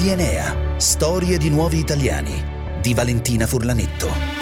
di Enea, storie di nuovi italiani, di Valentina Furlanetto.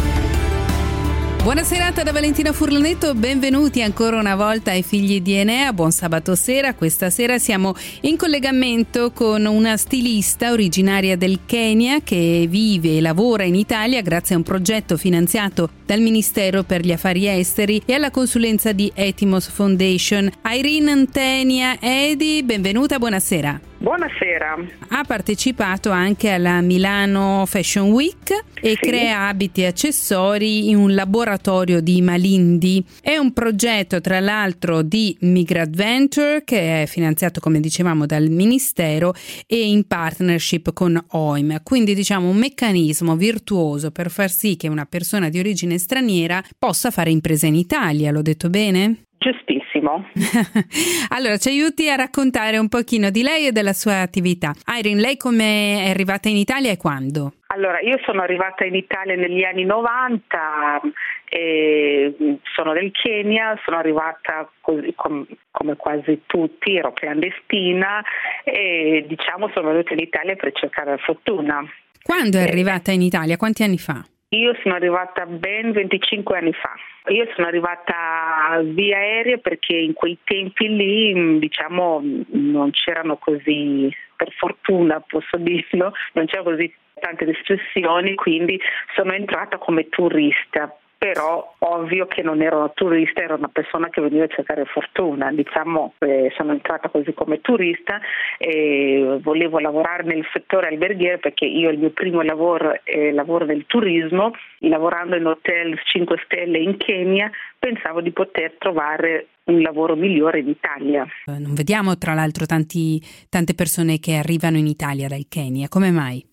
Buona serata da Valentina Furlanetto, benvenuti ancora una volta ai Figli di Enea, buon sabato sera. Questa sera siamo in collegamento con una stilista originaria del Kenya che vive e lavora in Italia grazie a un progetto finanziato dal Ministero per gli Affari Esteri e alla consulenza di Etimos Foundation. Irene Ntenia Edi, benvenuta, buonasera. Buonasera. Ha partecipato anche alla Milano Fashion Week e crea abiti e accessori in un laboratorio di Malindi. È un progetto tra l'altro di Migradventure che è finanziato, come dicevamo, dal Ministero e in partnership con OIM. Quindi diciamo un meccanismo virtuoso per far sì che una persona di origine straniera possa fare impresa in Italia, l'ho detto bene? Giustissimo. Allora, ci aiuti a raccontare un pochino di lei e della sua attività. Irene, lei come è arrivata in Italia e quando? Allora, io sono arrivata in Italia negli anni 90 e sono del Kenya, sono arrivata così come quasi tutti, ero clandestina e sono venuta in Italia per cercare la fortuna. Quando è arrivata in Italia? Quanti anni fa? Io sono arrivata ben 25 anni fa. Io sono arrivata via aerea perché in quei tempi lì, non c'erano così, per fortuna posso dirlo, non c'erano così tante restrizioni, quindi sono entrata come turista. Però ovvio che non ero una turista, ero una persona che veniva a cercare fortuna. Sono entrata così come turista e volevo lavorare nel settore alberghiero perché il mio primo lavoro è il lavoro del turismo. Lavorando in hotel 5 stelle in Kenya pensavo di poter trovare un lavoro migliore in Italia. Non vediamo tra l'altro tante persone che arrivano in Italia dal Kenya, come mai?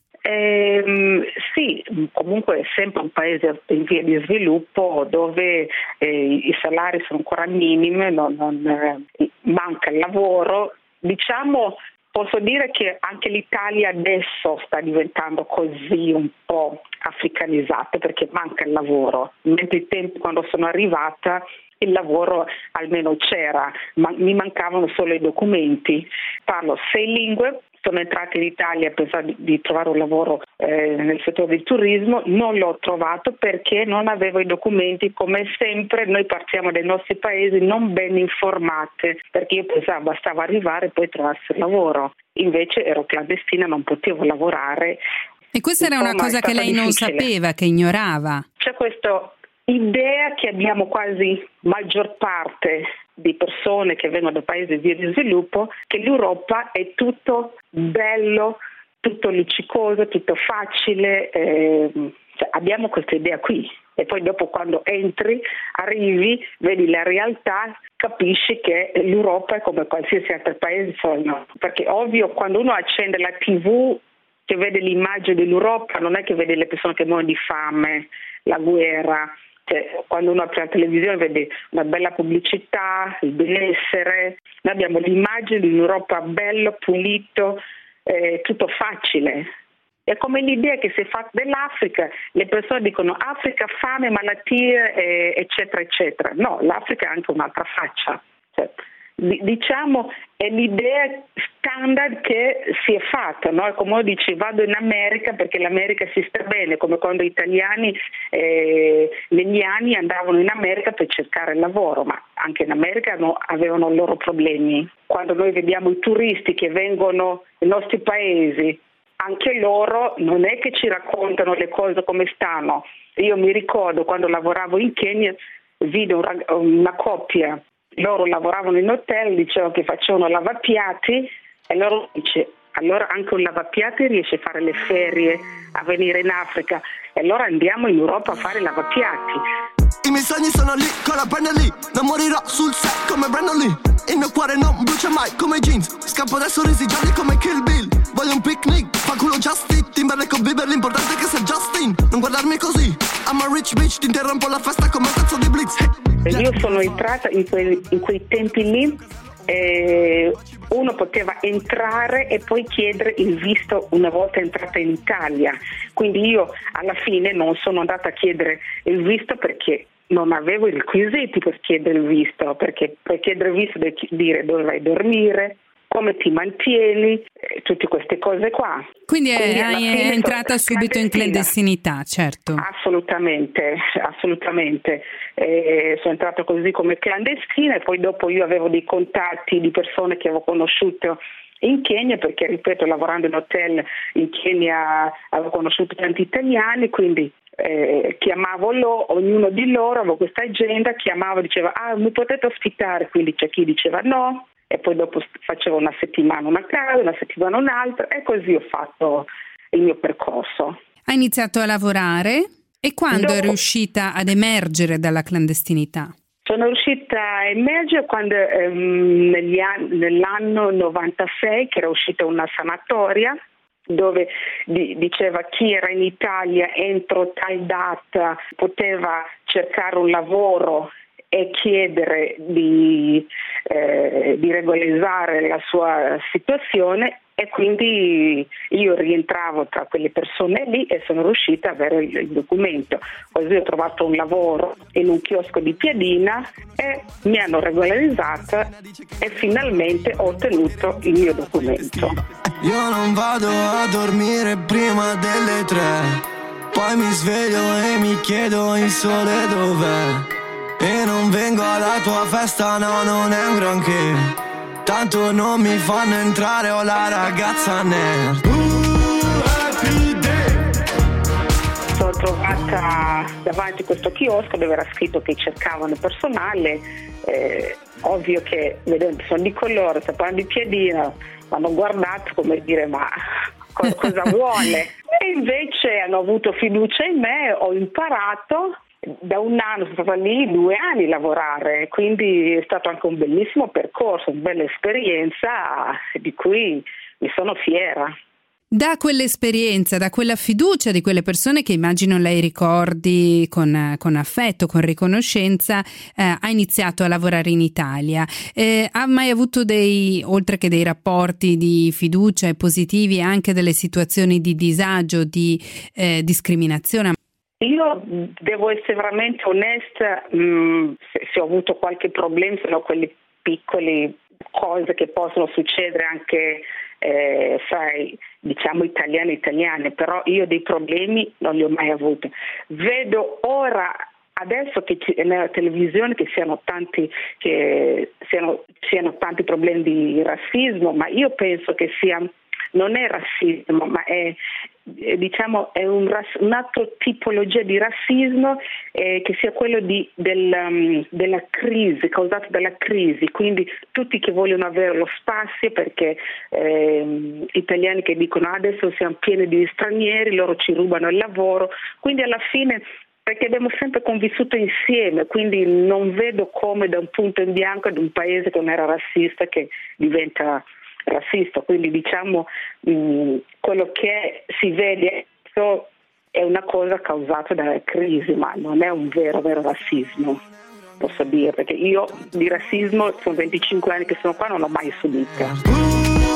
Sì, comunque è sempre un paese in via di sviluppo dove i salari sono ancora minimi, manca il lavoro. Posso dire che anche l'Italia adesso sta diventando così un po' africanizzata perché manca il lavoro. Mentre i tempi quando sono arrivata il lavoro almeno c'era, ma mi mancavano solo i documenti. Parlo 6 lingue. Sono entrata in Italia pensando di trovare un lavoro nel settore del turismo, non l'ho trovato perché non avevo i documenti. Come sempre noi partiamo dai nostri paesi non ben informate, perché io pensavo bastava arrivare e poi trovarsi il lavoro. Invece ero clandestina, non potevo lavorare. E questa era una cosa che lei non sapeva, che ignorava? C'è questa idea che abbiamo quasi maggior parte di persone che vengono da paesi in via di sviluppo, che l'Europa è tutto bello, tutto luccicoso, tutto facile. Abbiamo questa idea qui. E poi dopo quando arrivi, vedi la realtà, capisci che l'Europa è come qualsiasi altro paese. No. Perché ovvio, quando uno accende la TV, che vede l'immagine dell'Europa, non è che vede le persone che muoiono di fame, la guerra. Quando uno apre la televisione vede una bella pubblicità, il benessere. Noi abbiamo l'immagine di un'Europa bello, pulito, tutto facile. È come l'idea che si fa dell'Africa, le persone dicono Africa, fame, malattie, eccetera, eccetera. No, l'Africa ha anche un'altra faccia. È l'idea standard che si è fatta, no? È come uno dice vado in America perché l'America si sta bene, come quando gli italiani negli anni andavano in America per cercare lavoro, ma anche in America avevano i loro problemi. Quando noi vediamo i turisti che vengono nei nostri paesi, anche loro non è che ci raccontano le cose come stanno. Io mi ricordo quando lavoravo in Kenya, vidi una coppia. Loro lavoravano in hotel, dicevano che facevano lavapiatti e loro dice allora anche un lavapiatti riesce a fare le ferie, a venire in Africa e allora andiamo in Europa a fare lavapiatti. I miei sogni sono lì, con la penna lì, non morirò sul set come Brandon Lee. Il mio cuore non brucia mai come jeans, scappo dai sorrisi gialli come Kill Bill. Voglio un picnic, fa culo Just Fit, Timberlake con Bieber, l'importante è che sei Justin. Non guardarmi così, I'm a rich bitch, ti interrompo la festa come un cazzo di Blitz. Io sono entrata in quei tempi lì, uno poteva entrare e poi chiedere il visto una volta entrata in Italia. Quindi io alla fine non sono andata a chiedere il visto perché non avevo i requisiti per chiedere il visto, perché per chiedere il visto devi dire dove vai a dormire, come ti mantieni, tutte queste cose qua. Quindi è entrata subito in clandestinità, certo. Assolutamente. Sono entrata così come clandestina e poi dopo io avevo dei contatti di persone che avevo conosciuto in Kenya, perché ripeto, lavorando in hotel in Kenya avevo conosciuto tanti italiani, quindi chiamavo ognuno di loro, avevo questa agenda, chiamavo, diceva mi potete ospitare, quindi c'è chi diceva no, e poi dopo facevo una settimana una casa, una settimana un'altra, e così ho fatto il mio percorso. Ha iniziato a lavorare e quando è riuscita ad emergere dalla clandestinità? Sono riuscita a emergere quando nell'anno 96, che era uscita una sanatoria dove diceva chi era in Italia entro tal data poteva cercare un lavoro e chiedere di regolarizzare la sua situazione, e quindi io rientravo tra quelle persone lì e sono riuscita ad avere il documento. Così ho trovato un lavoro in un chiosco di Piadina e mi hanno regolarizzata e finalmente ho ottenuto il mio documento. Io non vado a dormire prima delle 3, poi mi sveglio e mi chiedo il sole dov'è. E non vengo alla tua festa, no, non è un granché, tanto non mi fanno entrare, ho la ragazza nerd. Sono trovata davanti a questo chiosco dove era scritto che cercavano personale, ovvio che vedendo sono di colore, sto parlando di Piadina, mi hanno guardato come dire ma cosa vuole? E invece hanno avuto fiducia in me, ho imparato. Da un anno sono stata lì 2 anni a lavorare, quindi è stato anche un bellissimo percorso, una bella esperienza di cui mi sono fiera. Da quell'esperienza, da quella fiducia di quelle persone che immagino lei ricordi con affetto, con riconoscenza, ha iniziato a lavorare in Italia. Ha mai avuto oltre che dei rapporti di fiducia e positivi, anche delle situazioni di disagio, di discriminazione? Io devo essere veramente onesta, se ho avuto qualche problema sono quelle piccole cose che possono succedere anche diciamo italiane, però io dei problemi non li ho mai avuti. Vedo ora adesso che nella televisione che siano tanti problemi di razzismo, ma io penso che non è razzismo, ma è un'altra tipologia di razzismo che sia quello della crisi, causato dalla crisi, quindi tutti che vogliono avere lo spazio, perché italiani che dicono adesso siamo pieni di stranieri, loro ci rubano il lavoro, quindi alla fine perché abbiamo sempre convissuto insieme, quindi non vedo come da un punto in bianco di un paese che non era razzista che diventa razzista, quindi diciamo quello che si vede è una cosa causata dalla crisi, ma non è un vero razzismo, posso dire, perché io di razzismo sono 25 anni che sono qua, non l'ho mai subito.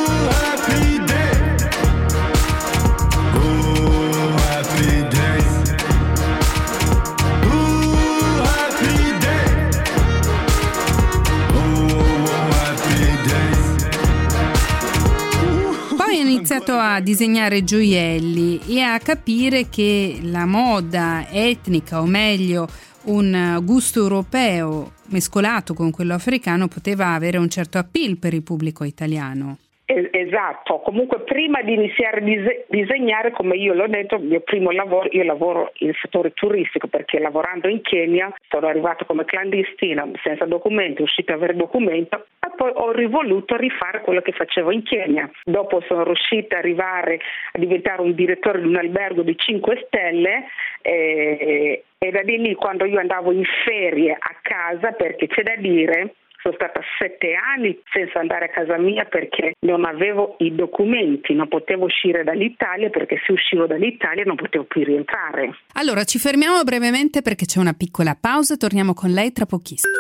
Poi ho iniziato a disegnare gioielli e a capire che la moda etnica, o meglio un gusto europeo mescolato con quello africano, poteva avere un certo appeal per il pubblico italiano. Esatto, comunque prima di iniziare a disegnare, come io l'ho detto, il mio primo lavoro, io lavoro nel settore turistico, perché lavorando in Kenya sono arrivata come clandestina, senza documenti, uscita a avere documento, e poi ho voluto rifare quello che facevo in Kenya. Dopo sono riuscita a arrivare a diventare un direttore di un albergo di 5 stelle e da lì, quando io andavo in ferie a casa, perché c'è da dire, sono stata 7 anni senza andare a casa mia perché non avevo i documenti, non potevo uscire dall'Italia, perché se uscivo dall'Italia non potevo più rientrare. Allora ci fermiamo brevemente perché c'è una piccola pausa, torniamo con lei tra pochissimo.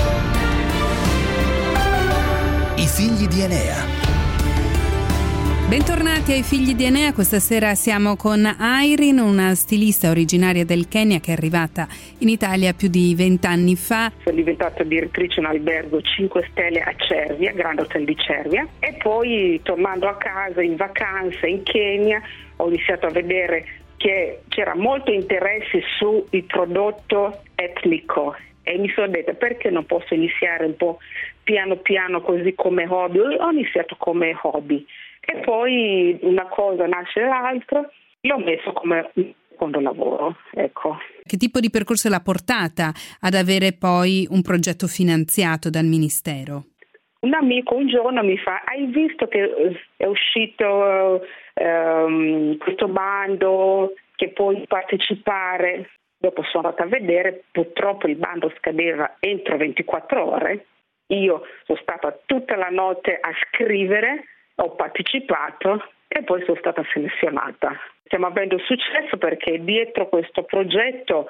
I figli di Enea Bentornati ai Figli di Enea. Questa sera siamo con Irene, una stilista originaria del Kenya che è arrivata in Italia più di 20 anni fa. Sono diventata direttrice in un albergo 5 stelle a Cervia, Grand Hotel di Cervia, e poi tornando a casa in vacanza in Kenya ho iniziato a vedere che c'era molto interesse sul prodotto etnico e mi sono detta perché non posso iniziare un po' piano piano così come hobby. Ho iniziato come hobby. E poi una cosa nasce l'altra, l'ho messo come secondo lavoro, ecco. Che tipo di percorso l'ha portata ad avere poi un progetto finanziato dal Ministero? Un amico un giorno mi fa: hai visto che è uscito questo bando che puoi partecipare? Dopo sono andata a vedere, purtroppo il bando scadeva entro 24 ore. Io sono stata tutta la notte a scrivere, ho partecipato e poi sono stata selezionata. Stiamo avendo successo perché dietro questo progetto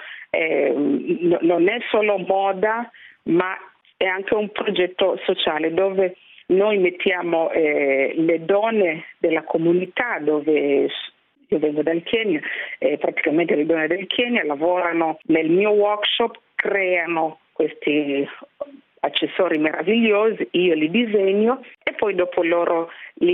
non è solo moda, ma è anche un progetto sociale dove noi mettiamo le donne della comunità, dove io vengo dal Kenya, praticamente le donne del Kenya lavorano nel mio workshop, creano questi accessori meravigliosi, io li disegno e poi dopo loro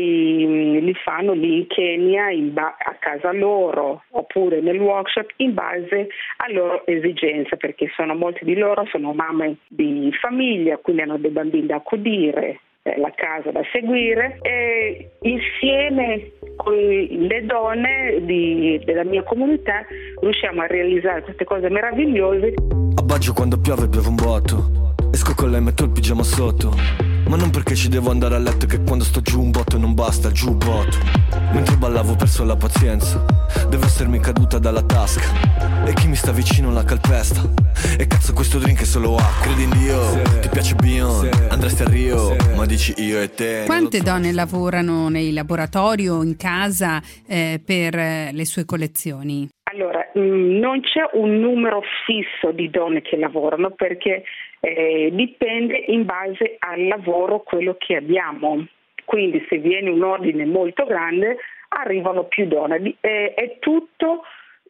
li fanno lì in Kenya a casa loro oppure nel workshop in base alle loro esigenze, perché molti di loro sono mamme di famiglia, quindi hanno dei bambini da accudire, la casa da seguire, e insieme con le donne della mia comunità riusciamo a realizzare queste cose meravigliose. A Baggio quando piove un botto, esco con lei, metto il pigiama sotto, ma non perché ci devo andare a letto, che quando sto giù un botto non basta il giubbotto. Mentre ballavo ho perso la pazienza, devo essermi caduta dalla tasca, e chi mi sta vicino la calpesta. E cazzo questo drink è solo acqua. Credi in Dio? Sì. Ti piace Beyond? Sì. Andresti a Rio? Sì. Ma dici io e te. Quante donne lavorano nei laboratori o in casa per le sue collezioni? Allora, non c'è un numero fisso di donne che lavorano perché dipende in base al lavoro quello che abbiamo. Quindi se viene un ordine molto grande arrivano più donne. È tutto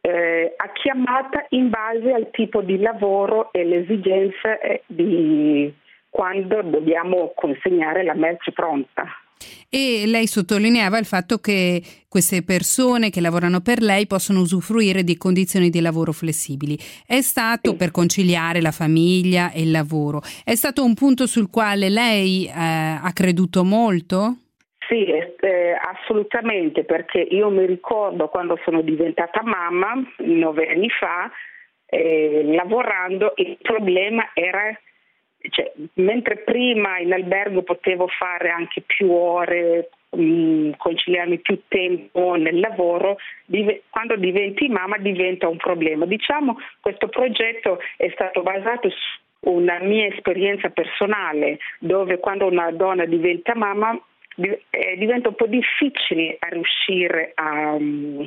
a chiamata in base al tipo di lavoro e le esigenze di quando dobbiamo consegnare la merce pronta. E lei sottolineava il fatto che queste persone che lavorano per lei possono usufruire di condizioni di lavoro flessibili. È stato per conciliare la famiglia e il lavoro, è stato un punto sul quale lei ha creduto molto? Sì, assolutamente, perché io mi ricordo quando sono diventata mamma 9 anni fa, lavorando, il problema era mentre prima in albergo potevo fare anche più ore, conciliarmi più tempo nel lavoro, quando diventi mamma diventa un problema. Diciamo, questo progetto è stato basato su una mia esperienza personale, dove quando una donna diventa mamma diventa un po' difficile a riuscire a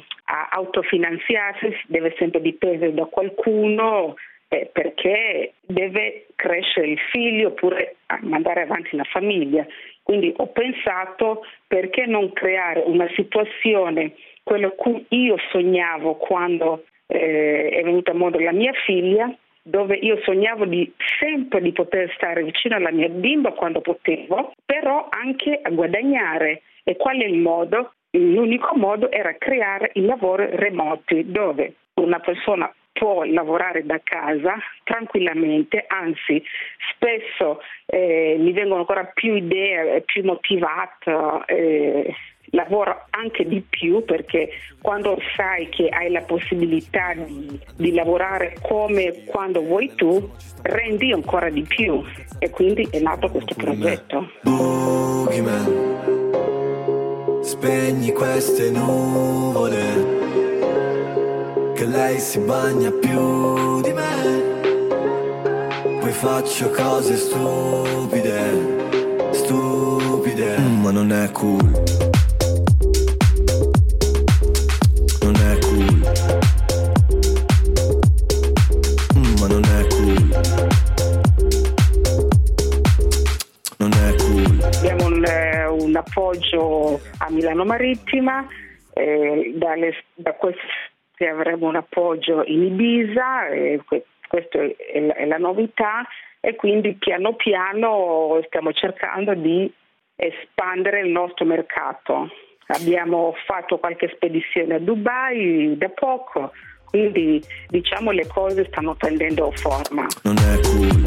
autofinanziarsi, deve sempre dipendere da qualcuno, perché deve crescere il figlio oppure mandare avanti la famiglia. Quindi ho pensato, perché non creare una situazione, quello cui io sognavo quando è venuta a mondo la mia figlia, dove io sognavo sempre di poter stare vicino alla mia bimba quando potevo, però anche a guadagnare. E qual è il modo? L'unico modo era creare i lavori remoti, dove una persona può lavorare da casa tranquillamente, anzi spesso mi vengono ancora più idee, più motivata, lavoro anche di più, perché quando sai che hai la possibilità di lavorare come quando vuoi tu, rendi ancora di più, e quindi è nato questo progetto. Boogeyman, spegni queste nuvole, che lei si bagna più di me, poi faccio cose stupide, ma non è cool, non è cool, ma non è cool, non è cool. Abbiamo un appoggio a Milano Milano Marittima, da questo avremo un appoggio in Ibiza, questa è la novità, e quindi piano piano stiamo cercando di espandere il nostro mercato. Abbiamo fatto qualche spedizione a Dubai da poco, quindi diciamo le cose stanno prendendo forma. Non è cool.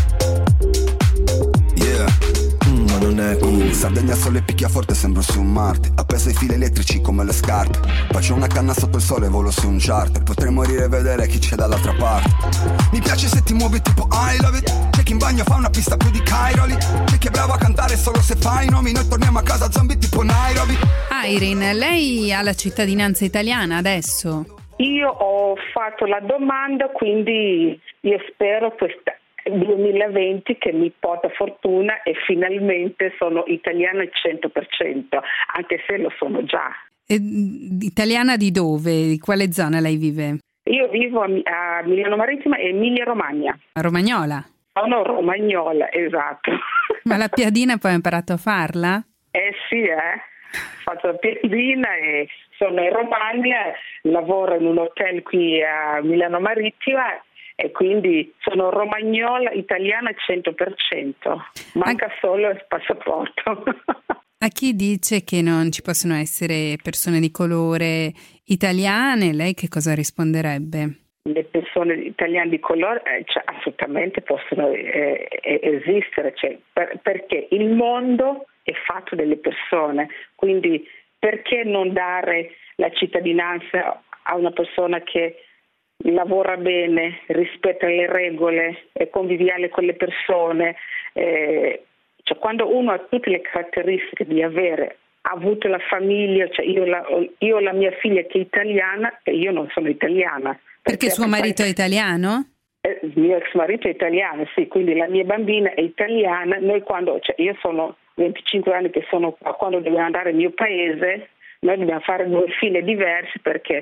Yeah. Ma non è cool. Sardegna sole picchia forte, sembro su Marte. Appeso ai fili elettrici come le scarpe. Faccio una canna sotto il sole, volo su un charter. Potrei morire e vedere chi c'è dall'altra parte. Mi piace se ti muovi tipo I love it. C'è chi in bagno fa una pista più di Cairoli. C'è chi è bravo a cantare solo se fa i nomi. Noi torniamo a casa zombie tipo Nairobi. Irene, lei ha la cittadinanza italiana adesso? Io ho fatto la domanda, quindi io spero questa 2020 che mi porta fortuna e finalmente sono italiana al 100%, anche se lo sono già. Italiana di dove? Di quale zona lei vive? Io vivo a Milano Marittima e Emilia Romagna. A Romagnola? Sono romagnola, esatto. Ma la piadina poi ha imparato a farla? Sì, faccio la piadina e sono in Romagna, lavoro in un hotel qui a Milano Marittima e quindi sono romagnola italiana al 100%, manca solo il passaporto. A chi dice che non ci possono essere persone di colore italiane, lei che cosa risponderebbe? Le persone italiane di colore assolutamente possono esistere, perché il mondo è fatto delle persone, quindi perché non dare la cittadinanza a una persona che lavora bene, rispetta le regole, è conviviale con le persone, quando uno ha tutte le caratteristiche di avere avuto la famiglia, io ho la mia figlia che è italiana e io non sono italiana. Perché suo marito è italiano? Il mio ex marito è italiano, sì, quindi la mia bambina è italiana. Noi io sono 25 anni che sono qua, quando dobbiamo andare nel mio paese, noi dobbiamo fare 2 file diverse perché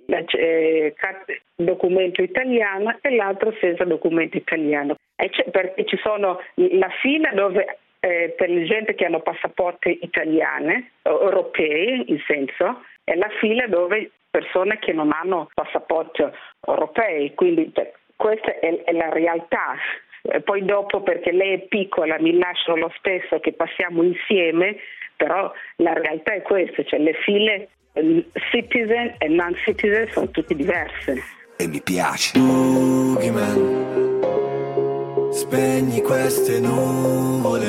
documento italiano e l'altro senza documento italiano. Perché ci sono la fila dove per la gente che hanno passaporti italiane, europei in senso, e la fila dove persone che non hanno passaporti europei, quindi questa è la realtà. E poi dopo, perché lei è piccola, mi lasciano lo stesso che passiamo insieme, però la realtà è questa, le file citizen e non citizen sono tutte diverse. E mi piace. Spegni queste nuvole,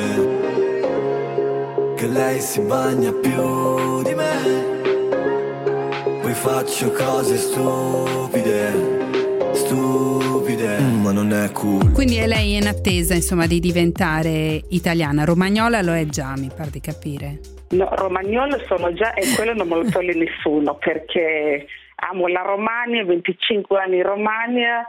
che lei si bagna più di me. Poi faccio cose stupide, ma non è cool. Quindi lei è in attesa, insomma, di diventare italiana. Romagnola lo è già, mi pare di capire. No, romagnolo sono già e quello non me lo toglie nessuno, perché amo la Romagna, 25 anni in Romagna,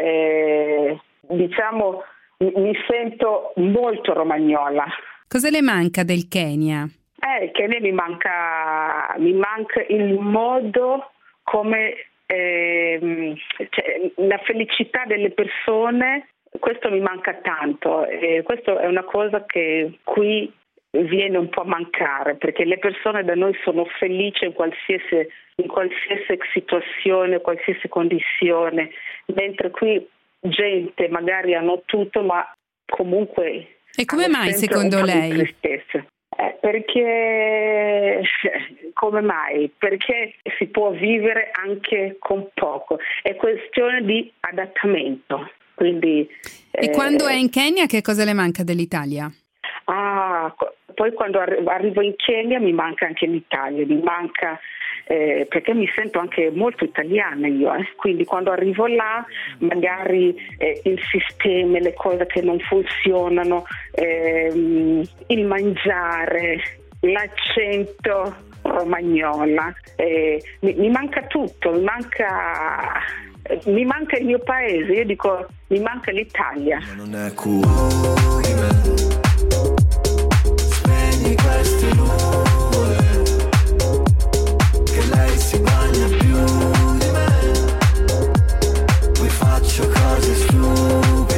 diciamo mi sento molto romagnola. Cosa le manca del Kenya? Il Kenya mi manca il modo come la felicità delle persone, questo mi manca tanto, questo è una cosa che qui viene un po' a mancare, perché le persone da noi sono felici in qualsiasi situazione, qualsiasi condizione, mentre qui gente magari hanno tutto, ma comunque. E come mai secondo lei? Perché come mai? Perché si può vivere anche con poco, è questione di adattamento. Quindi, e quando è in Kenya che cosa le manca dell'Italia? Poi quando arrivo in Kenya mi manca anche l'Italia, mi manca perché mi sento anche molto italiana io, quindi quando arrivo là magari il sistema, le cose che non funzionano, il mangiare, l'accento romagnola, mi manca tutto, mi manca il mio paese, io dico mi manca l'Italia. Ma non è cool. Spegni queste nuvole, che lei si bagna più di me. Poi faccio cose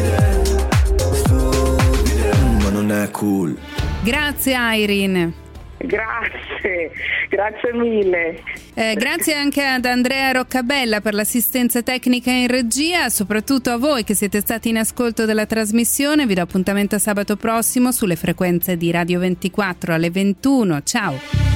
stupide, ma non è cool. Grazie Irene. Grazie mille. Grazie anche ad Andrea Roccabella per l'assistenza tecnica in regia, soprattutto a voi che siete stati in ascolto della trasmissione. Vi do appuntamento a sabato prossimo sulle frequenze di Radio 24 alle 21. Ciao.